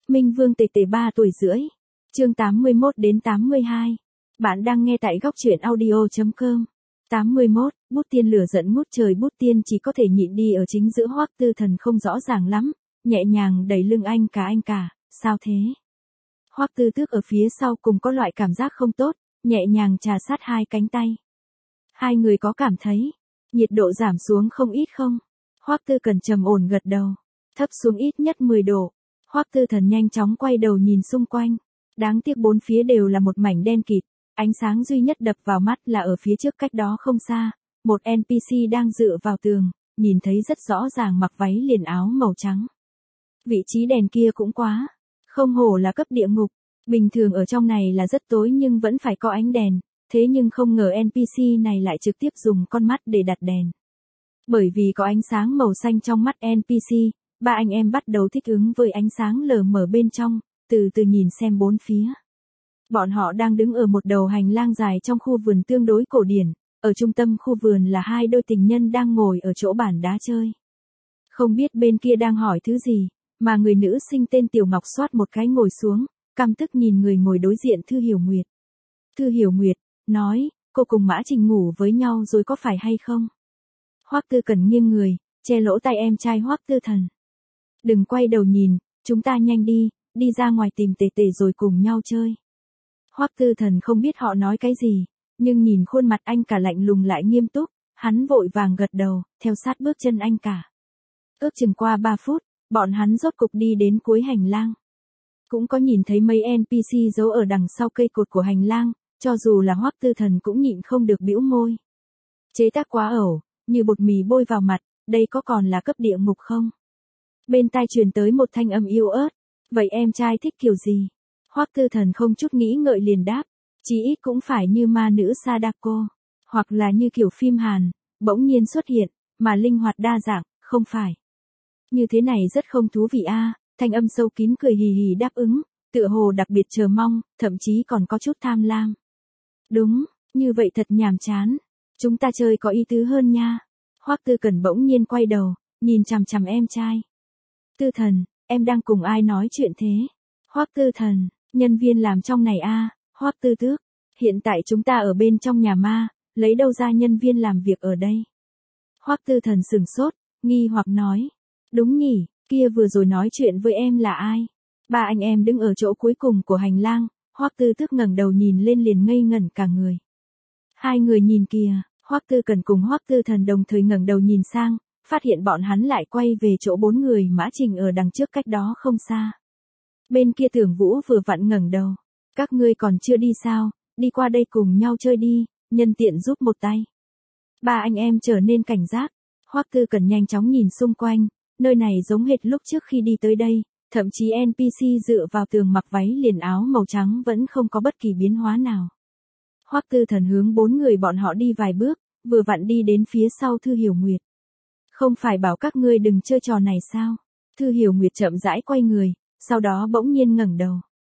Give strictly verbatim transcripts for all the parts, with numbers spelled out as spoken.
Minh Vương tề tề ba tuổi rưỡi. Chương tám mươi mốt đến tám mươi hai. Bạn đang nghe tại góc truyện audio chấm com. tám mươi mốt, bút tiên lửa giận ngút trời. Bút tiên chỉ có thể nhịn đi ở chính giữa. Hoắc Tư Thần không rõ ràng lắm, nhẹ nhàng đẩy lưng anh cả anh cả, sao thế? Hoắc Tư Tước ở phía sau cùng có loại cảm giác không tốt, nhẹ nhàng trà sát hai cánh tay. Hai người có cảm thấy nhiệt độ giảm xuống không ít không? Hoắc Tư Cần trầm ổn gật đầu, thấp xuống ít nhất mười độ. Hoắc Tư Thần nhanh chóng quay đầu nhìn xung quanh, đáng tiếc bốn phía đều là một mảnh đen kịt, ánh sáng duy nhất đập vào mắt là ở phía trước cách đó không xa, một en pê xê đang dựa vào tường, nhìn thấy rất rõ ràng mặc váy liền áo màu trắng. Vị trí đèn kia cũng quá, không hổ là cấp địa ngục, bình thường ở trong này là rất tối nhưng vẫn phải có ánh đèn, thế nhưng không ngờ en pê xê này lại trực tiếp dùng con mắt để đặt đèn. Bởi vì có ánh sáng màu xanh trong mắt en pê xê, ba anh em bắt đầu thích ứng với ánh sáng lờ mờ bên trong, từ từ nhìn xem bốn phía. Bọn họ đang đứng ở một đầu hành lang dài trong khu vườn tương đối cổ điển, ở trung tâm khu vườn là hai đôi tình nhân đang ngồi ở chỗ bàn đá chơi. Không biết bên kia đang hỏi thứ gì, mà người nữ sinh tên Tiểu Ngọc xoát một cái ngồi xuống, căm tức nhìn người ngồi đối diện Thư Hiểu Nguyệt. Thư Hiểu Nguyệt nói, cô cùng Mã Trình ngủ với nhau rồi có phải hay không? Hoắc Tư Cần nghiêng người, che lỗ tai em trai Hoắc Tư Thần. Đừng quay đầu nhìn, chúng ta nhanh đi, đi ra ngoài tìm tề tề rồi cùng nhau chơi. Hoắc Tư Thần không biết họ nói cái gì, nhưng nhìn khuôn mặt anh cả lạnh lùng lại nghiêm túc, hắn vội vàng gật đầu, theo sát bước chân anh cả. Ước chừng qua ba phút, bọn hắn rốt cục đi đến cuối hành lang. Cũng có nhìn thấy mấy en pê xê giấu ở đằng sau cây cột của hành lang, cho dù là Hoắc Tư Thần cũng nhịn không được bĩu môi. Chế tác quá ẩu, như bột mì bôi vào mặt, đây có còn là cấp địa ngục không? Bên tai truyền tới một thanh âm yếu ớt, vậy em trai thích kiểu gì? Hoắc Tư Thần không chút nghĩ ngợi liền đáp, chí ít cũng phải như ma nữ Sadako, hoặc là như kiểu phim Hàn, bỗng nhiên xuất hiện, mà linh hoạt đa dạng, không phải. Như thế này rất không thú vị a. À, thanh âm sâu kín cười hì hì đáp ứng, tựa hồ đặc biệt chờ mong, thậm chí còn có chút tham lam. Đúng, như vậy thật nhàm chán, chúng ta chơi có ý tứ hơn nha. Hoắc Tư Cần bỗng nhiên quay đầu, nhìn chằm chằm em trai. Tư Thần, em đang cùng ai nói chuyện thế? Hoắc Tư Thần, nhân viên làm trong này a. À, Hoắc Tư Tước, hiện tại chúng ta ở bên trong nhà ma, lấy đâu ra nhân viên làm việc ở đây? Hoắc Tư Thần sửng sốt, nghi hoặc nói, đúng nhỉ, kia vừa rồi nói chuyện với em là ai? Ba anh em đứng ở chỗ cuối cùng của hành lang, Hoắc Tư Tước ngẩng đầu nhìn lên liền ngây ngẩn cả người. Hai người nhìn kìa, Hoắc Tư Cần cùng Hoắc Tư Thần đồng thời ngẩng đầu nhìn sang, phát hiện bọn hắn lại quay về chỗ bốn người Mã Trình ở đằng trước cách đó không xa. Bên kia Tưởng Vũ vừa vặn ngẩng đầu, các ngươi còn chưa đi sao, đi qua đây cùng nhau chơi đi, nhân tiện giúp một tay. Ba anh em trở nên cảnh giác, Hoắc Tư Cần nhanh chóng nhìn xung quanh, nơi này giống hệt lúc trước khi đi tới đây, thậm chí en pê xê dựa vào tường mặc váy liền áo màu trắng vẫn không có bất kỳ biến hóa nào. Hoắc Tư Thần hướng bốn người bọn họ đi vài bước, vừa vặn đi đến phía sau Thư Hiểu Nguyệt. Không phải bảo các ngươi đừng chơi trò này sao? Thư Hiểu Nguyệt chậm rãi quay người, sau đó bỗng nhiên ngẩng đầu.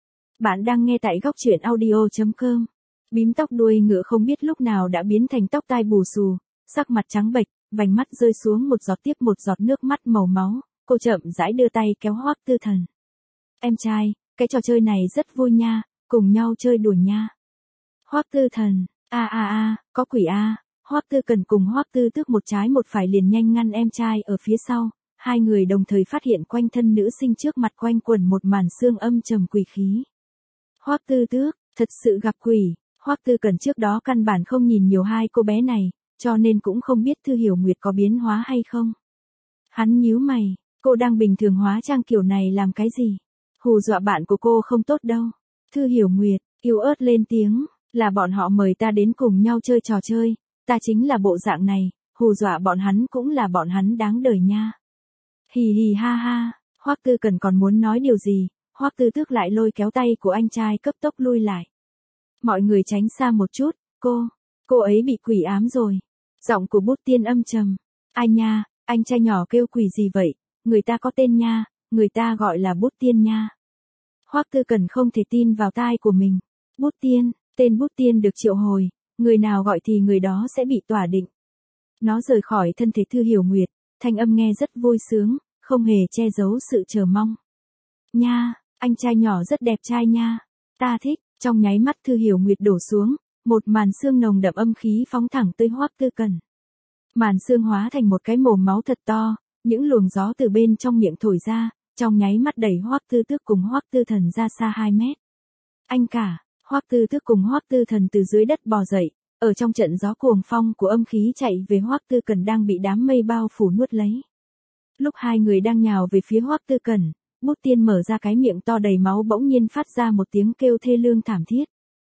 Bạn đang nghe tại góc truyện audio chấm com. Bím tóc đuôi ngựa không biết lúc nào đã biến thành tóc tai bù xù, sắc mặt trắng bệch, vành mắt rơi xuống một giọt tiếp một giọt nước mắt màu máu, cô chậm rãi đưa tay kéo Hoắc Tư Thần. Em trai, cái trò chơi này rất vui nha, cùng nhau chơi đùa nha. Hoắc Tư Thần, a a a, có quỷ a. À. Hoắc Tư Cần cùng Hoắc Tư Tước một trái một phải liền nhanh ngăn em trai ở phía sau, hai người đồng thời phát hiện quanh thân nữ sinh trước mặt quanh quẩn một màn xương âm trầm quỷ khí. Hoắc Tư Tước, thật sự gặp quỷ. Hoắc Tư Cần trước đó căn bản không nhìn nhiều hai cô bé này, cho nên cũng không biết Thư Hiểu Nguyệt có biến hóa hay không. Hắn nhíu mày, cô đang bình thường hóa trang kiểu này làm cái gì? Hù dọa bạn của cô không tốt đâu. Thư Hiểu Nguyệt, yếu ớt lên tiếng, là bọn họ mời ta đến cùng nhau chơi trò chơi, ta chính là bộ dạng này, hù dọa bọn hắn cũng là bọn hắn đáng đời nha. Hì hì ha ha, Hoắc Tư Cần còn muốn nói điều gì, Hoắc Tư Tước lại lôi kéo tay của anh trai cấp tốc lui lại. Mọi người tránh xa một chút, cô, cô ấy bị quỷ ám rồi. Giọng của Bút Tiên âm trầm. Ai nha, anh trai nhỏ kêu quỷ gì vậy, người ta có tên nha, người ta gọi là Bút Tiên nha. Hoắc Tư Cần không thể tin vào tai của mình. Bút Tiên, tên Bút Tiên được triệu hồi, người nào gọi thì người đó sẽ bị tỏa định. Nó rời khỏi thân thể Thư Hiểu Nguyệt, thanh âm nghe rất vui sướng, không hề che giấu sự chờ mong. Nha, Anh trai nhỏ rất đẹp trai nha. Ta thích, trong nháy mắt Thư Hiểu Nguyệt đổ xuống, một màn xương nồng đậm âm khí phóng thẳng tới Hoắc Tư Cẩn. Màn xương hóa thành một cái mồm máu thật to, những luồng gió từ bên trong miệng thổi ra, trong nháy mắt đẩy Hoắc Tư Tước cùng Hoắc Tư Thần ra xa hai mét. Anh cả, Hoắc Tư Tước cùng Hoắc Tư Thần từ dưới đất bò dậy, ở trong trận gió cuồng phong của âm khí chạy về Hoắc Tư Cẩn đang bị đám mây bao phủ nuốt lấy. Lúc hai người đang nhào về phía Hoắc Tư Cẩn, Bút Tiên mở ra cái miệng to đầy máu bỗng nhiên phát ra một tiếng kêu thê lương thảm thiết.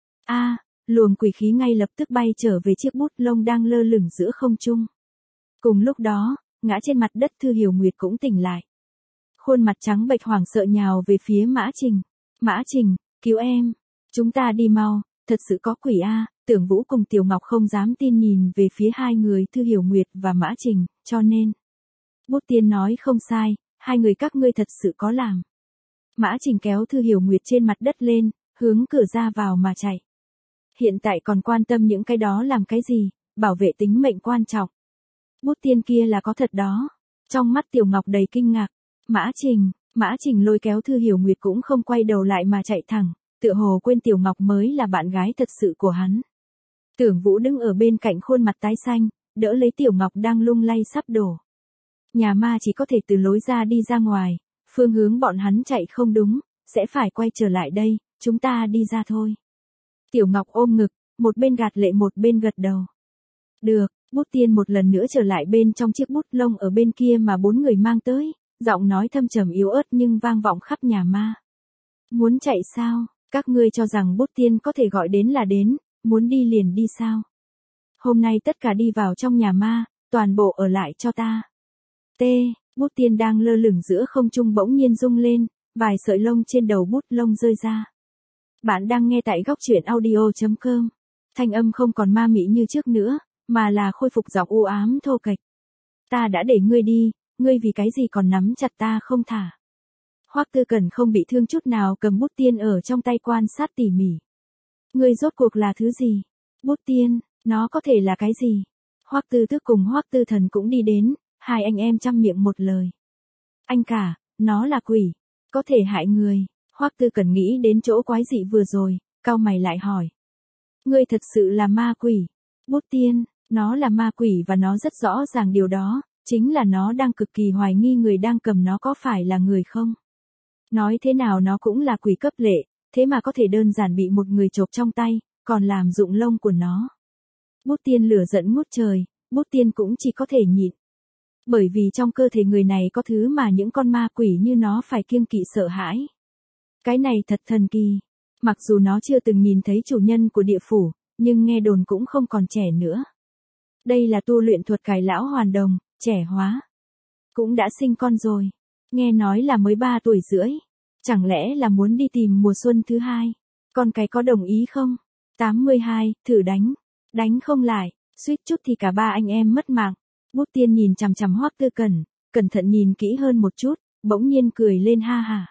A, luồng quỷ khí ngay lập tức bay trở về chiếc bút lông đang lơ lửng giữa không trung. Cùng lúc đó, ngã trên mặt đất Thư Hiểu Nguyệt cũng tỉnh lại. Khuôn mặt trắng bệch hoảng sợ nhào về phía Mã Trình. Mã Trình, cứu em. Chúng ta đi mau, thật sự có quỷ a. Tưởng Vũ cùng Tiểu Ngọc không dám tin nhìn về phía hai người Thư Hiểu Nguyệt và Mã Trình, cho nên. Bút Tiên nói không sai, hai người các ngươi thật sự có làm. Mã Trình kéo Thư Hiểu Nguyệt trên mặt đất lên, hướng cửa ra vào mà chạy. Hiện tại còn quan tâm những cái đó làm cái gì, bảo vệ tính mệnh quan trọng. Bút Tiên kia là có thật đó. Trong mắt Tiểu Ngọc đầy kinh ngạc. Mã Trình, Mã Trình lôi kéo Thư Hiểu Nguyệt cũng không quay đầu lại mà chạy thẳng, tựa hồ quên Tiểu Ngọc mới là bạn gái thật sự của hắn. Tưởng Vũ đứng ở bên cạnh khuôn mặt tái xanh, đỡ lấy Tiểu Ngọc đang lung lay sắp đổ. Nhà ma chỉ có thể từ lối ra đi ra ngoài, phương hướng bọn hắn chạy không đúng, sẽ phải quay trở lại đây, chúng ta đi ra thôi. Tiểu Ngọc ôm ngực, một bên gạt lệ một bên gật đầu. Được, Bút Tiên một lần nữa trở lại bên trong chiếc bút lông ở bên kia mà bốn người mang tới, giọng nói thâm trầm yếu ớt nhưng vang vọng khắp nhà ma. Muốn chạy sao, các ngươi cho rằng Bút Tiên có thể gọi đến là đến, muốn đi liền đi sao? Hôm nay tất cả đi vào trong nhà ma, toàn bộ ở lại cho ta. T, Bút Tiên đang lơ lửng giữa không trung bỗng nhiên rung lên, vài sợi lông trên đầu bút lông rơi ra. Bạn đang nghe tại góc truyện audio chấm com. Thanh âm không còn ma mị như trước nữa, mà là khôi phục giọng u ám thô kệch. Ta đã để ngươi đi, ngươi vì cái gì còn nắm chặt ta không thả. Hoắc Tư Cẩn không bị thương chút nào cầm Bút Tiên ở trong tay quan sát tỉ mỉ. Ngươi rốt cuộc là thứ gì? Bút Tiên, nó có thể là cái gì? Hoắc Tư Tước cùng Hoắc Tư Thần cũng đi đến, hai anh em chăm miệng một lời. Anh cả, nó là quỷ, có thể hại người. Hoắc Tư Cẩn nghĩ đến chỗ quái dị vừa rồi, cau mày lại hỏi. Ngươi thật sự là ma quỷ. Bút Tiên, nó là ma quỷ và nó rất rõ ràng điều đó, chính là nó đang cực kỳ hoài nghi người đang cầm nó có phải là người không. Nói thế nào nó cũng là quỷ cấp lệ, thế mà có thể đơn giản bị một người chộp trong tay, còn làm rụng lông của nó. Bút Tiên lửa giận ngút trời, Bút Tiên cũng chỉ có thể nhịn. Bởi vì trong cơ thể người này có thứ mà những con ma quỷ như nó phải kiêng kỵ sợ hãi. Cái này thật thần kỳ. Mặc dù nó chưa từng nhìn thấy chủ nhân của địa phủ, nhưng nghe đồn cũng không còn trẻ nữa. Đây là tu luyện thuật cải lão hoàn đồng, trẻ hóa. Cũng đã sinh con rồi. Nghe nói là mới ba tuổi rưỡi. Chẳng lẽ là muốn đi tìm mùa xuân thứ hai? Con cái có đồng ý không? tám mươi hai, thử đánh. Đánh không lại, suýt chút thì cả ba anh em mất mạng. Bút Tiên nhìn chằm chằm Hoắc Tư Cẩn, cẩn thận nhìn kỹ hơn một chút, bỗng nhiên cười lên ha hả.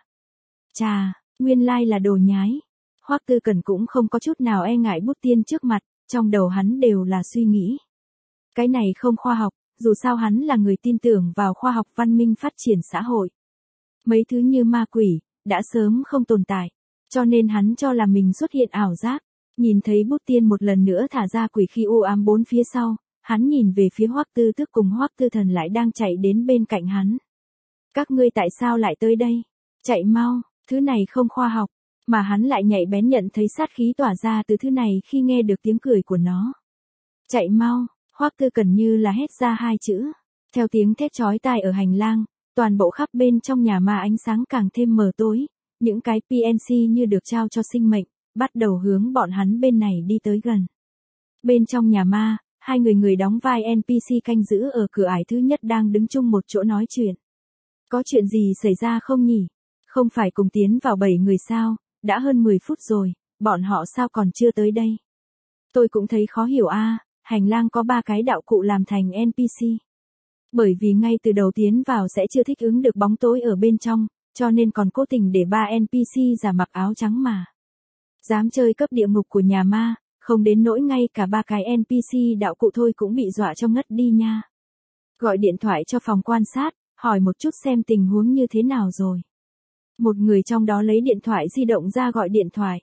Chà, nguyên lai là đồ nhái. Hoắc Tư Cẩn cũng không có chút nào e ngại Bút Tiên trước mặt, trong đầu hắn đều là suy nghĩ. Cái này không khoa học, dù sao hắn là người tin tưởng vào khoa học văn minh phát triển xã hội. Mấy thứ như ma quỷ, đã sớm không tồn tại, cho nên hắn cho là mình xuất hiện ảo giác. Nhìn thấy Bút Tiên một lần nữa thả ra quỷ khí u ám bốn phía sau, hắn nhìn về phía Hoắc Tư Tước cùng Hoắc Tư Thần lại đang chạy đến bên cạnh hắn. Các ngươi tại sao lại tới đây? Chạy mau, thứ này không khoa học, mà hắn lại nhạy bén nhận thấy sát khí tỏa ra từ thứ này khi nghe được tiếng cười của nó. Chạy mau, Hoắc Tư Cẩn như là hét ra hai chữ. Theo tiếng thét chói tai ở hành lang, toàn bộ khắp bên trong nhà ma ánh sáng càng thêm mờ tối, những cái pê en xê như được trao cho sinh mệnh, bắt đầu hướng bọn hắn bên này đi tới gần. Bên trong nhà ma, hai người người đóng vai en pê xê canh giữ ở cửa ải thứ nhất đang đứng chung một chỗ nói chuyện. Có chuyện gì xảy ra không nhỉ? Không phải cùng tiến vào bảy người sao, đã hơn mười phút rồi, bọn họ sao còn chưa tới đây? Tôi cũng thấy khó hiểu a, hành lang có ba cái đạo cụ làm thành en pê xê. Bởi vì ngay từ đầu tiến vào sẽ chưa thích ứng được bóng tối ở bên trong, cho nên còn cố tình để ba en pê xê giả mặc áo trắng mà. Dám chơi cấp địa ngục của nhà ma, không đến nỗi ngay cả ba cái en pê xê đạo cụ thôi cũng bị dọa cho ngất đi nha. Gọi điện thoại cho phòng quan sát, hỏi một chút xem tình huống như thế nào rồi. Một người trong đó lấy điện thoại di động ra gọi điện thoại.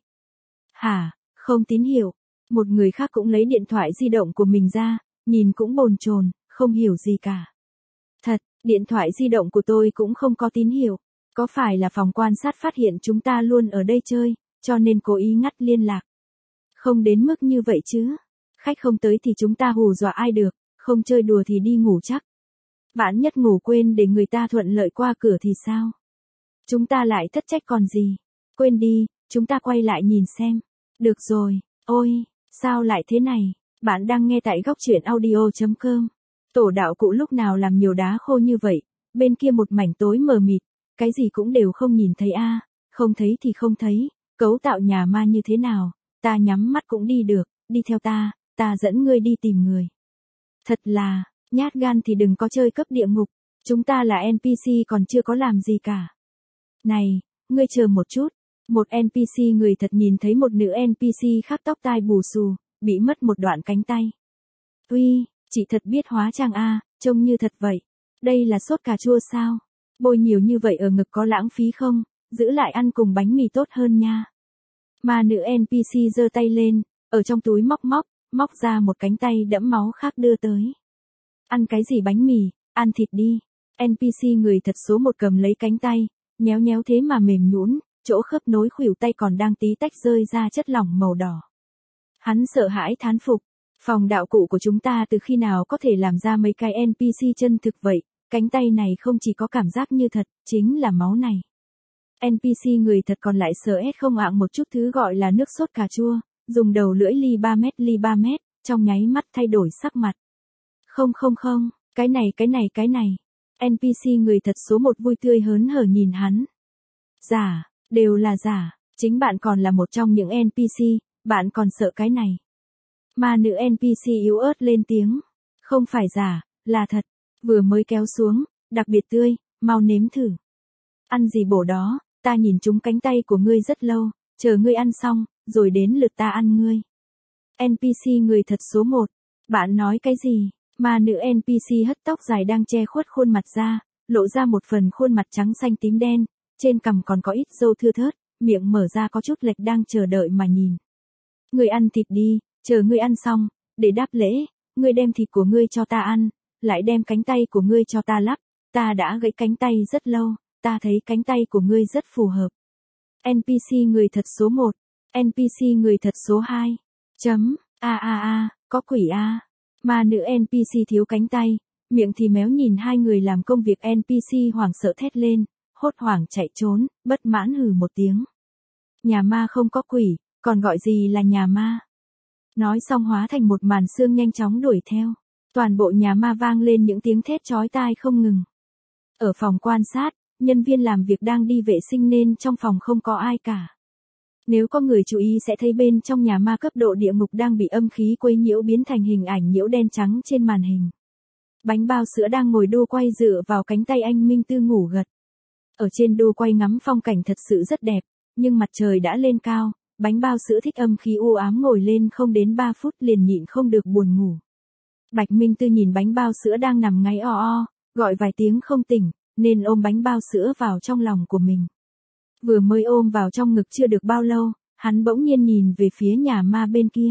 Hả, không tín hiệu. Một người khác cũng lấy điện thoại di động của mình ra, nhìn cũng bồn chồn, không hiểu gì cả. Thật, điện thoại di động của tôi cũng không có tín hiệu. Có phải là phòng quan sát phát hiện chúng ta luôn ở đây chơi, cho nên cố ý ngắt liên lạc? Không đến mức như vậy chứ. Khách không tới thì chúng ta hù dọa ai được, không chơi đùa thì đi ngủ chắc. Vạn nhất ngủ quên để người ta thuận lợi qua cửa thì sao? Chúng ta lại thất trách còn gì. Quên đi, chúng ta quay lại nhìn xem. Được rồi, ôi, sao lại thế này? Bạn đang nghe tại góc truyện audio chấm com. Tổ đạo cụ lúc nào làm nhiều đá khô như vậy, bên kia một mảnh tối mờ mịt, cái gì cũng đều không nhìn thấy a, không thấy thì không thấy, cấu tạo nhà ma như thế nào, ta nhắm mắt cũng đi được, đi theo ta, ta dẫn ngươi đi tìm người. Thật là, nhát gan thì đừng có chơi cấp địa ngục, chúng ta là en pê xê còn chưa có làm gì cả. Này, ngươi chờ một chút, một en pê xê người thật nhìn thấy một nữ en pê xê khác tóc tai bù xù, bị mất một đoạn cánh tay. Uy, chị thật biết hóa trang a, trông như thật vậy. Đây là sốt cà chua sao? Bôi nhiều như vậy ở ngực có lãng phí không? Giữ lại ăn cùng bánh mì tốt hơn nha. Mà nữ en pê xê giơ tay lên, ở trong túi móc móc, móc ra một cánh tay đẫm máu khác đưa tới. Ăn cái gì bánh mì, ăn thịt đi. en pê xê người thật số một cầm lấy cánh tay, nhéo nhéo thế mà mềm nhũn, chỗ khớp nối khuỷu tay còn đang tí tách rơi ra chất lỏng màu đỏ. Hắn sợ hãi thán phục. Phòng đạo cụ của chúng ta từ khi nào có thể làm ra mấy cái en pê xê chân thực vậy, cánh tay này không chỉ có cảm giác như thật, chính là máu này. en pê xê người thật còn lại sợ hết không ạng một chút thứ gọi là nước sốt cà chua, dùng đầu lưỡi ly ba mét ly ba mét, trong nháy mắt thay đổi sắc mặt. Không không không, cái này cái này cái này, en pê xê người thật số một vui tươi hớn hở nhìn hắn. Giả, đều là giả, chính bạn còn là một trong những en pê xê, bạn còn sợ cái này. Mà nữ en pê xê yếu ớt lên tiếng. Không phải giả, là thật. Vừa mới kéo xuống, đặc biệt tươi, mau nếm thử. Ăn gì bổ đó, ta nhìn trúng cánh tay của ngươi rất lâu, chờ ngươi ăn xong, rồi đến lượt ta ăn ngươi. en pê xê người thật số một. Bạn nói cái gì? Mà nữ en pê xê hất tóc dài đang che khuất khuôn mặt ra, lộ ra một phần khuôn mặt trắng xanh tím đen, trên cằm còn có ít râu thưa thớt, miệng mở ra có chút lệch đang chờ đợi mà nhìn. Ngươi ăn thịt đi. Chờ ngươi ăn xong, để đáp lễ, ngươi đem thịt của ngươi cho ta ăn, lại đem cánh tay của ngươi cho ta lắp, ta đã gãy cánh tay rất lâu, ta thấy cánh tay của ngươi rất phù hợp. en pê xê người thật số một, en pê xê người thật số hai. Chấm, a a a, có quỷ a. Mà nữ en pê xê thiếu cánh tay, miệng thì méo nhìn hai người làm công việc en pê xê hoảng sợ thét lên, hốt hoảng chạy trốn, bất mãn hừ một tiếng. Nhà ma không có quỷ, còn gọi gì là nhà ma? Nói xong hóa thành một màn sương nhanh chóng đuổi theo. Toàn bộ nhà ma vang lên những tiếng thét chói tai không ngừng. Ở phòng quan sát, nhân viên làm việc đang đi vệ sinh nên trong phòng không có ai cả. Nếu có người chú ý sẽ thấy bên trong nhà ma cấp độ địa ngục đang bị âm khí quấy nhiễu biến thành hình ảnh nhiễu đen trắng trên màn hình. Bánh bao sữa đang ngồi đu quay dựa vào cánh tay anh Minh Tư ngủ gật. Ở trên đu quay ngắm phong cảnh thật sự rất đẹp, nhưng mặt trời đã lên cao. Bánh bao sữa thích âm khí u ám ngồi lên không đến ba phút liền nhịn không được buồn ngủ. Bạch Minh Tư nhìn bánh bao sữa đang nằm ngáy o o, gọi vài tiếng không tỉnh, nên ôm bánh bao sữa vào trong lòng của mình. Vừa mới ôm vào trong ngực chưa được bao lâu, hắn bỗng nhiên nhìn về phía nhà ma bên kia.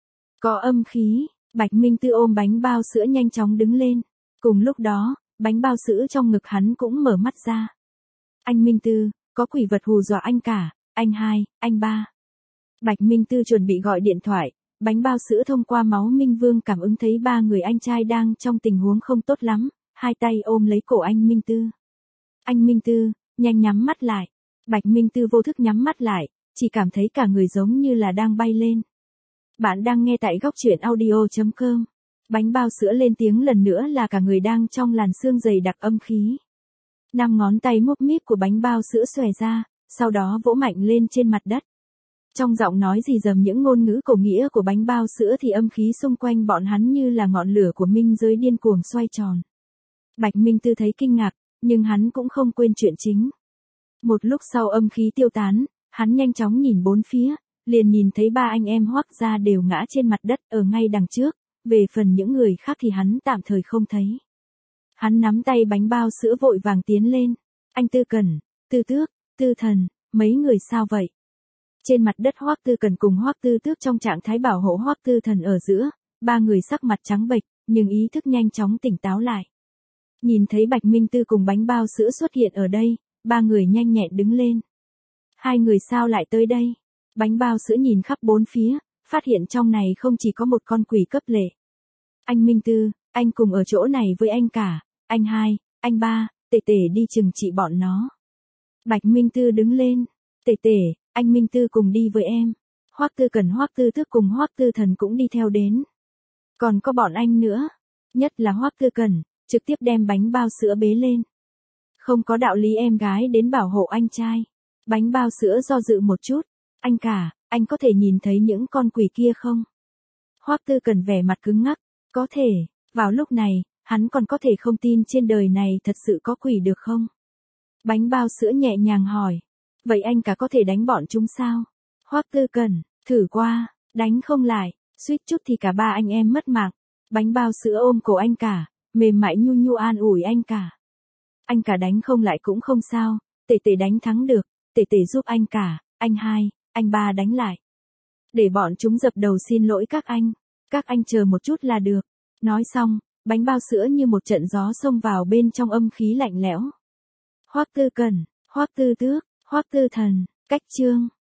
Có âm khí, Bạch Minh Tư ôm bánh bao sữa nhanh chóng đứng lên. Cùng lúc đó, bánh bao sữa trong ngực hắn cũng mở mắt ra. Anh Minh Tư, có quỷ vật hù dọa anh cả, anh hai, anh ba. Bạch Minh Tư chuẩn bị gọi điện thoại, bánh bao sữa thông qua máu Minh Vương cảm ứng thấy ba người anh trai đang trong tình huống không tốt lắm, hai tay ôm lấy cổ anh Minh Tư. Anh Minh Tư, nhanh nhắm mắt lại. Bạch Minh Tư vô thức nhắm mắt lại, chỉ cảm thấy cả người giống như là đang bay lên. Bạn đang nghe tại góc truyện audio chấm com. Bánh bao sữa lên tiếng lần nữa là cả người đang trong làn sương dày đặc âm khí. Năm ngón tay múp míp của bánh bao sữa xòe ra, sau đó vỗ mạnh lên trên mặt đất. Trong giọng nói rì rầm những ngôn ngữ cổ nghĩa của bánh bao sữa thì âm khí xung quanh bọn hắn như là ngọn lửa của minh giới điên cuồng xoay tròn. Bạch Minh Tư thấy kinh ngạc, nhưng hắn cũng không quên chuyện chính. Một lúc sau âm khí tiêu tán, hắn nhanh chóng nhìn bốn phía, liền nhìn thấy ba anh em Hoắc gia đều ngã trên mặt đất ở ngay đằng trước, về phần những người khác thì hắn tạm thời không thấy. Hắn nắm tay bánh bao sữa vội vàng tiến lên. Anh Tư Cẩn, Tư Tước, Tư Thần, mấy người sao vậy? Trên mặt đất Hoắc Tư Cần cùng Hoắc Tư Tước trong trạng thái bảo hộ Hoắc Tư Thần ở giữa, ba người sắc mặt trắng bệch, nhưng ý thức nhanh chóng tỉnh táo lại. Nhìn thấy Bạch Minh Tư cùng bánh bao sữa xuất hiện ở đây, ba người nhanh nhẹn đứng lên. Hai người sao lại tới đây? Bánh bao sữa nhìn khắp bốn phía, phát hiện trong này không chỉ có một con quỷ cấp lệ. Anh Minh Tư, anh cùng ở chỗ này với anh cả, anh hai, anh ba, Tể Tể đi trừng trị bọn nó. Bạch Minh Tư đứng lên, Tể Tể, anh Minh Tư cùng đi với em. Hoắc Tư Cần Hoắc Tư Tước cùng Hoắc Tư Thần cũng đi theo đến. Còn có bọn anh nữa, nhất là Hoắc Tư Cần, trực tiếp đem bánh bao sữa bế lên. Không có đạo lý em gái đến bảo hộ anh trai. Bánh bao sữa do dự một chút, anh cả, anh có thể nhìn thấy những con quỷ kia không? Hoắc Tư Cần vẻ mặt cứng ngắc, có thể, vào lúc này, hắn còn có thể không tin trên đời này thật sự có quỷ được không? Bánh bao sữa nhẹ nhàng hỏi, vậy anh cả có thể đánh bọn chúng sao? Hoắc Tư Cần, thử qua, đánh không lại, suýt chút thì cả ba anh em mất mạng. Bánh bao sữa ôm cổ anh cả, mềm mại nhu nhu an ủi anh cả. Anh cả đánh không lại cũng không sao, Tể Tể đánh thắng được, Tể Tể giúp anh cả, anh hai, anh ba đánh lại. Để bọn chúng dập đầu xin lỗi các anh, các anh chờ một chút là được. Nói xong, bánh bao sữa như một trận gió xông vào bên trong âm khí lạnh lẽo. Hoắc Tư Cần, Hoắc Tư Tước, Hoắc Tư Thần, cách chương.